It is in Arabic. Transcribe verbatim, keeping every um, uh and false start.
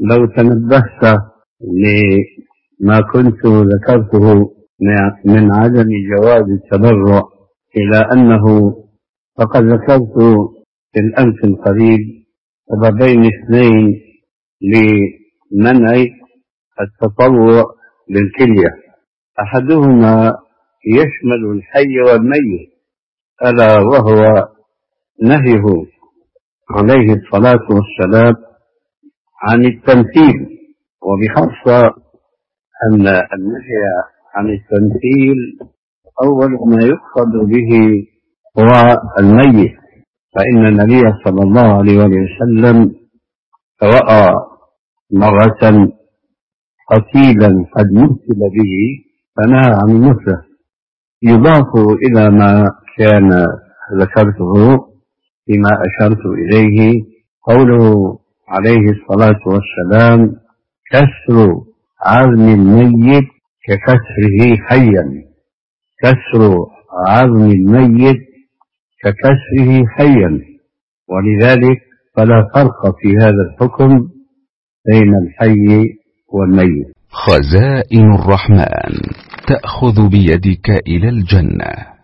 لو تنبهت لما كنت ذكرته من عدم جواز التبرع إلى أنه فقد ذكرت في الأمس القريب سببين اثنين لمنع التطوع بالكلية. أحدهما يشمل الحي والميت، ألا وهو نهيه عليه الصلاة والسلام عن التمثيل، وبخاصة أن النهي عن التمثيل أول ما يقصد به هو الميت، فإن النبي صلى الله عليه وسلم رأى مرة قتيلا قد مثل به فنهى عن مثله. يضاف إلى ما كان ذكرته فيما أشرت إليه قوله عليه الصلاة والسلام: كسر عظم الميت ككسره حيا، كسر عظم الميت ككسره حيا. ولذلك فلا فرق في هذا الحكم بين الحي والميت. خزائن الرحمن تأخذ بيدك إلى الجنة.